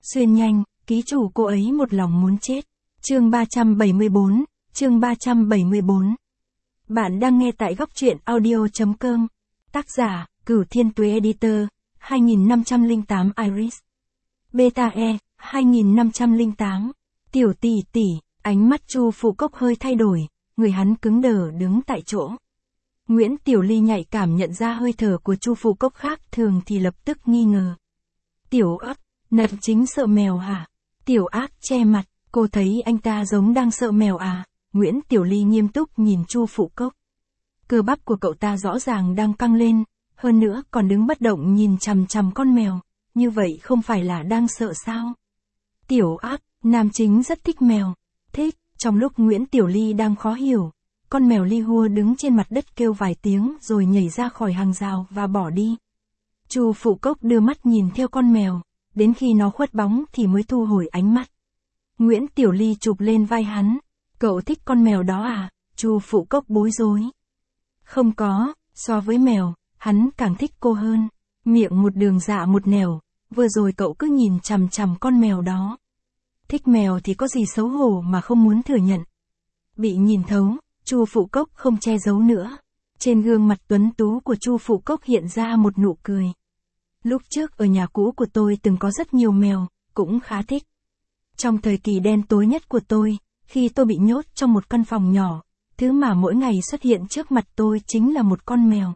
Xuyên nhanh, ký chủ cô ấy một lòng muốn chết. Chương 374, chương 374. Bạn đang nghe tại góc truyện audio.com. Tác giả, Cửu Thiên Tuế Editor, 2508 Iris. Beta E, 2508. Tiểu tỷ tỷ, ánh mắt Chu Phụ Cốc hơi thay đổi, người hắn cứng đờ đứng tại chỗ. Nguyễn Tiểu Ly nhạy cảm nhận ra hơi thở của Chu Phụ Cốc khác thường thì lập tức nghi ngờ. Tiểu ác, nật chính sợ mèo hả? Tiểu ác che mặt, cô thấy anh ta giống đang sợ mèo à? Nguyễn Tiểu Ly nghiêm túc nhìn Chu Phụ Cốc. Cơ bắp của cậu ta rõ ràng đang căng lên, hơn nữa còn đứng bất động nhìn chằm chằm con mèo, như vậy không phải là đang sợ sao? Tiểu ác, nam chính rất thích mèo. Thích, trong lúc Nguyễn Tiểu Ly đang khó hiểu, con mèo Li Hua đứng trên mặt đất kêu vài tiếng rồi nhảy ra khỏi hàng rào và bỏ đi. Chu Phụ Cốc đưa mắt nhìn theo con mèo, đến khi nó khuất bóng thì mới thu hồi ánh mắt. Nguyễn Tiểu Ly chụp lên vai hắn. Cậu thích con mèo đó à? Chu Phụ Cốc bối rối. Không có, so với mèo, hắn càng thích cô hơn. Miệng một đường dạ một nẻo, vừa rồi cậu cứ nhìn chằm chằm con mèo đó. Thích mèo thì có gì xấu hổ mà không muốn thừa nhận. Bị nhìn thấu, Chu Phụ Cốc không che giấu nữa. Trên gương mặt tuấn tú của Chu Phụ Cốc hiện ra một nụ cười. Lúc trước ở nhà cũ của tôi từng có rất nhiều mèo, cũng khá thích. Trong thời kỳ đen tối nhất của tôi, khi tôi bị nhốt trong một căn phòng nhỏ, thứ mà mỗi ngày xuất hiện trước mặt tôi chính là một con mèo.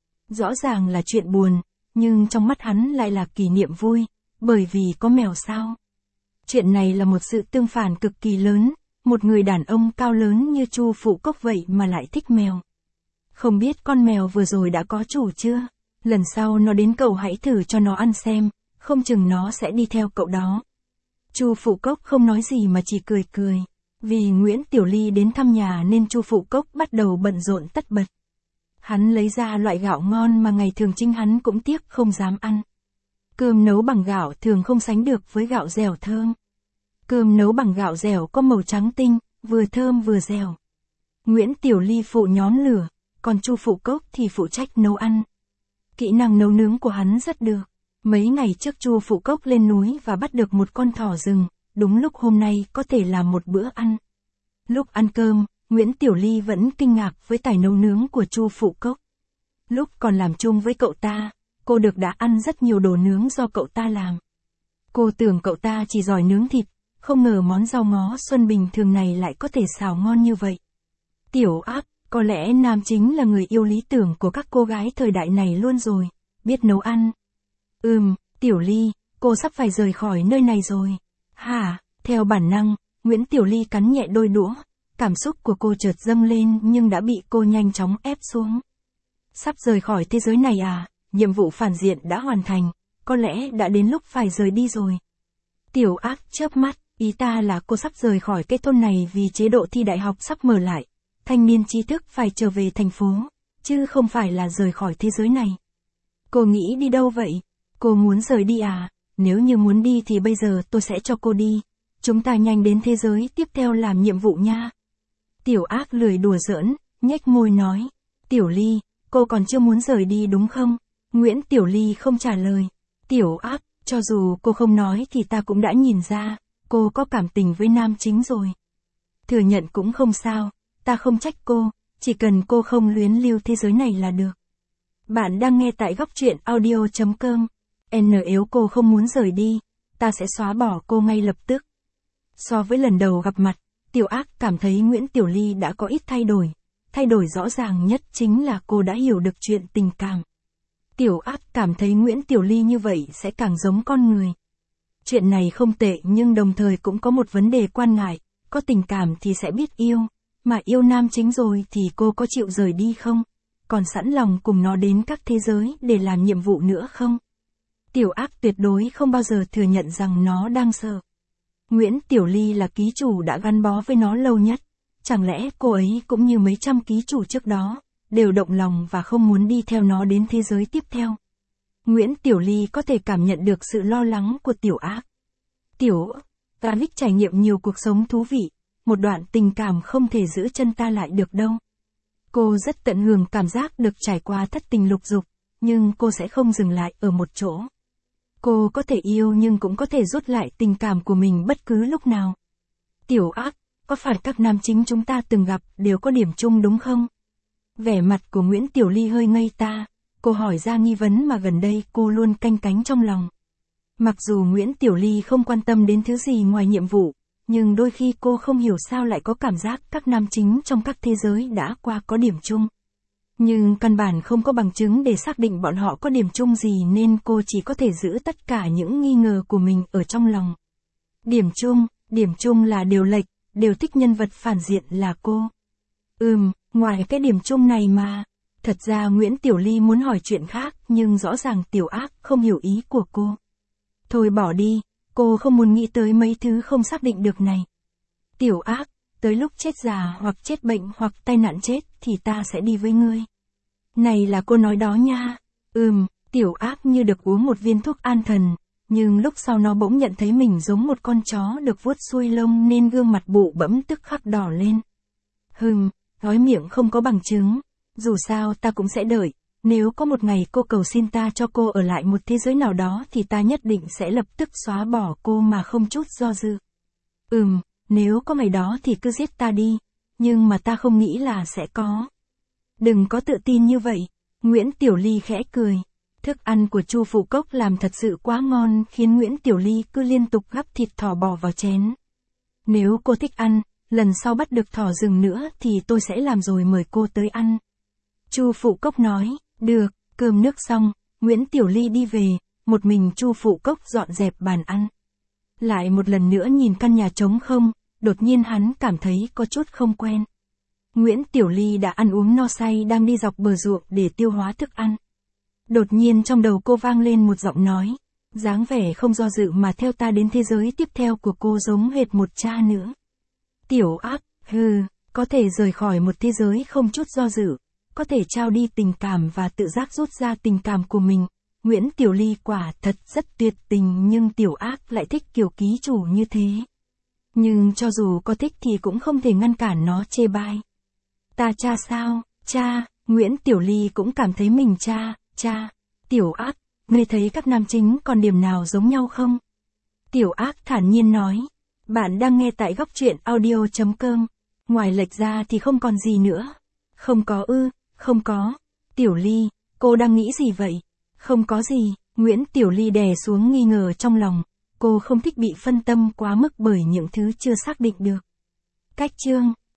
Rõ ràng là chuyện buồn, nhưng trong mắt hắn lại là kỷ niệm vui, bởi vì có mèo sao. Chuyện này là một sự tương phản cực kỳ lớn, một người đàn ông cao lớn như Chu Phụ Cốc vậy mà lại thích mèo. Không biết con mèo vừa rồi đã có chủ chưa? Lần sau nó đến cậu hãy thử cho nó ăn xem, không chừng nó sẽ đi theo cậu đó. Chu Phụ Cốc không nói gì mà chỉ cười cười. Vì Nguyễn Tiểu Ly đến thăm nhà nên Chu Phụ Cốc bắt đầu bận rộn tất bật. Hắn lấy ra loại gạo ngon mà ngày thường chính hắn cũng tiếc không dám ăn. Cơm nấu bằng gạo thường không sánh được với gạo dẻo thơm. Cơm nấu bằng gạo dẻo có màu trắng tinh, vừa thơm vừa dẻo. Nguyễn Tiểu Ly phụ nhón lửa, còn Chu Phụ Cốc thì phụ trách nấu ăn. Kỹ năng nấu nướng của hắn rất được. Mấy ngày trước Chu Phụ Cốc lên núi và bắt được một con thỏ rừng, đúng lúc hôm nay có thể làm một bữa ăn. Lúc ăn cơm, Nguyễn Tiểu Ly vẫn kinh ngạc với tài nấu nướng của Chu Phụ Cốc. Lúc còn làm chung với cậu ta, cô được đã ăn rất nhiều đồ nướng do cậu ta làm. Cô tưởng cậu ta chỉ giỏi nướng thịt, không ngờ món rau ngó xuân bình thường này lại có thể xào ngon như vậy. Tiểu ác, có lẽ nam chính là người yêu lý tưởng của các cô gái thời đại này luôn rồi, biết nấu ăn. Tiểu Ly, cô sắp phải rời khỏi nơi này rồi. Hả? Theo bản năng, Nguyễn Tiểu Ly cắn nhẹ đôi đũa, cảm xúc của cô chợt dâng lên nhưng đã bị cô nhanh chóng ép xuống. Sắp rời khỏi thế giới này à? Nhiệm vụ phản diện đã hoàn thành, có lẽ đã đến lúc phải rời đi rồi. Tiểu ác chớp mắt, ý ta là cô sắp rời khỏi cái thôn này vì chế độ thi đại học sắp mở lại. Thanh niên trí thức phải trở về thành phố, chứ không phải là rời khỏi thế giới này. Cô nghĩ đi đâu vậy? Cô muốn rời đi à? Nếu như muốn đi thì bây giờ tôi sẽ cho cô đi. Chúng ta nhanh đến thế giới tiếp theo làm nhiệm vụ nha. Tiểu ác lười đùa giỡn, nhếch môi nói. Tiểu Ly, cô còn chưa muốn rời đi đúng không? Nguyễn Tiểu Ly không trả lời. Tiểu ác, cho dù cô không nói thì ta cũng đã nhìn ra, cô có cảm tình với nam chính rồi. Thừa nhận cũng không sao, ta không trách cô, chỉ cần cô không luyến lưu thế giới này là được. Bạn đang nghe tại góc truyện audio.com. Nếu cô không muốn rời đi, ta sẽ xóa bỏ cô ngay lập tức. So với lần đầu gặp mặt, Tiểu ác cảm thấy Nguyễn Tiểu Ly đã có ít thay đổi. Thay đổi rõ ràng nhất chính là cô đã hiểu được chuyện tình cảm. Tiểu ác cảm thấy Nguyễn Tiểu Ly như vậy sẽ càng giống con người. Chuyện này không tệ nhưng đồng thời cũng có một vấn đề quan ngại, có tình cảm thì sẽ biết yêu, mà yêu nam chính rồi thì cô có chịu rời đi không? Còn sẵn lòng cùng nó đến các thế giới để làm nhiệm vụ nữa không? Tiểu ác tuyệt đối không bao giờ thừa nhận rằng nó đang sợ. Nguyễn Tiểu Ly là ký chủ đã gắn bó với nó lâu nhất. Chẳng lẽ cô ấy cũng như mấy trăm ký chủ trước đó, đều động lòng và không muốn đi theo nó đến thế giới tiếp theo? Nguyễn Tiểu Ly có thể cảm nhận được sự lo lắng của tiểu ác. Ta thích trải nghiệm nhiều cuộc sống thú vị, một đoạn tình cảm không thể giữ chân ta lại được đâu. Cô rất tận hưởng cảm giác được trải qua thất tình lục dục, nhưng cô sẽ không dừng lại ở một chỗ. Cô có thể yêu nhưng cũng có thể rút lại tình cảm của mình bất cứ lúc nào. Tiểu Ác, có phải các nam chính chúng ta từng gặp đều có điểm chung đúng không? Vẻ mặt của Nguyễn Tiểu Ly hơi ngây ta, cô hỏi ra nghi vấn mà gần đây cô luôn canh cánh trong lòng. Mặc dù Nguyễn Tiểu Ly không quan tâm đến thứ gì ngoài nhiệm vụ, nhưng đôi khi cô không hiểu sao lại có cảm giác các nam chính trong các thế giới đã qua có điểm chung. Nhưng căn bản không có bằng chứng để xác định bọn họ có điểm chung gì nên cô chỉ có thể giữ tất cả những nghi ngờ của mình ở trong lòng. Điểm chung là đều lệch, đều thích nhân vật phản diện là cô. Ngoài cái điểm chung này mà. Thật ra Nguyễn Tiểu Ly muốn hỏi chuyện khác nhưng rõ ràng Tiểu Ác không hiểu ý của cô. Thôi bỏ đi, cô không muốn nghĩ tới mấy thứ không xác định được này. Tiểu Ác, tới lúc chết già hoặc chết bệnh hoặc tai nạn chết thì ta sẽ đi với ngươi. Này là cô nói đó nha. Tiểu Ác như được uống một viên thuốc an thần, nhưng lúc sau nó bỗng nhận thấy mình giống một con chó được vuốt xuôi lông nên gương mặt bụ bẫm tức khắc đỏ lên. Nói miệng không có bằng chứng. Dù sao ta cũng sẽ đợi, nếu có một ngày cô cầu xin ta cho cô ở lại một thế giới nào đó thì ta nhất định sẽ lập tức xóa bỏ cô mà không chút do dự. Nếu có ngày đó thì cứ giết ta đi, nhưng mà ta không nghĩ là sẽ có. Đừng có tự tin như vậy, Nguyễn Tiểu Ly khẽ cười. Thức ăn của Chu Phụ Cốc làm thật sự quá ngon khiến Nguyễn Tiểu Ly cứ liên tục gắp thịt thỏ bò vào chén. Nếu cô thích ăn, lần sau bắt được thỏ rừng nữa thì tôi sẽ làm rồi mời cô tới ăn. Chu Phụ Cốc nói, được, cơm nước xong, Nguyễn Tiểu Ly đi về, một mình Chu Phụ Cốc dọn dẹp bàn ăn. Lại một lần nữa nhìn căn nhà trống không, đột nhiên hắn cảm thấy có chút không quen. Nguyễn Tiểu Ly đã ăn uống no say đang đi dọc bờ ruộng để tiêu hóa thức ăn. Đột nhiên trong đầu cô vang lên một giọng nói, dáng vẻ không do dự mà theo ta đến thế giới tiếp theo của cô giống hệt một cha nữa. Tiểu Ác, có thể rời khỏi một thế giới không chút do dự, có thể trao đi tình cảm và tự giác rút ra tình cảm của mình. Nguyễn Tiểu Ly quả thật rất tuyệt tình nhưng Tiểu Ác lại thích kiểu ký chủ như thế. Nhưng cho dù có thích thì cũng không thể ngăn cản nó chê bai. Ta cha sao? Cha, Nguyễn Tiểu Ly cũng cảm thấy mình cha. Tiểu Ác, ngươi thấy các nam chính còn điểm nào giống nhau không? Tiểu Ác thản nhiên nói. Bạn đang nghe tại góc truyện audio.com. Ngoài lệch ra thì không còn gì nữa. Không có không có. Tiểu Ly, cô đang nghĩ gì vậy? Không có gì, Nguyễn Tiểu Ly đè xuống nghi ngờ trong lòng. Cô không thích bị phân tâm quá mức bởi những thứ chưa xác định được. Cách chương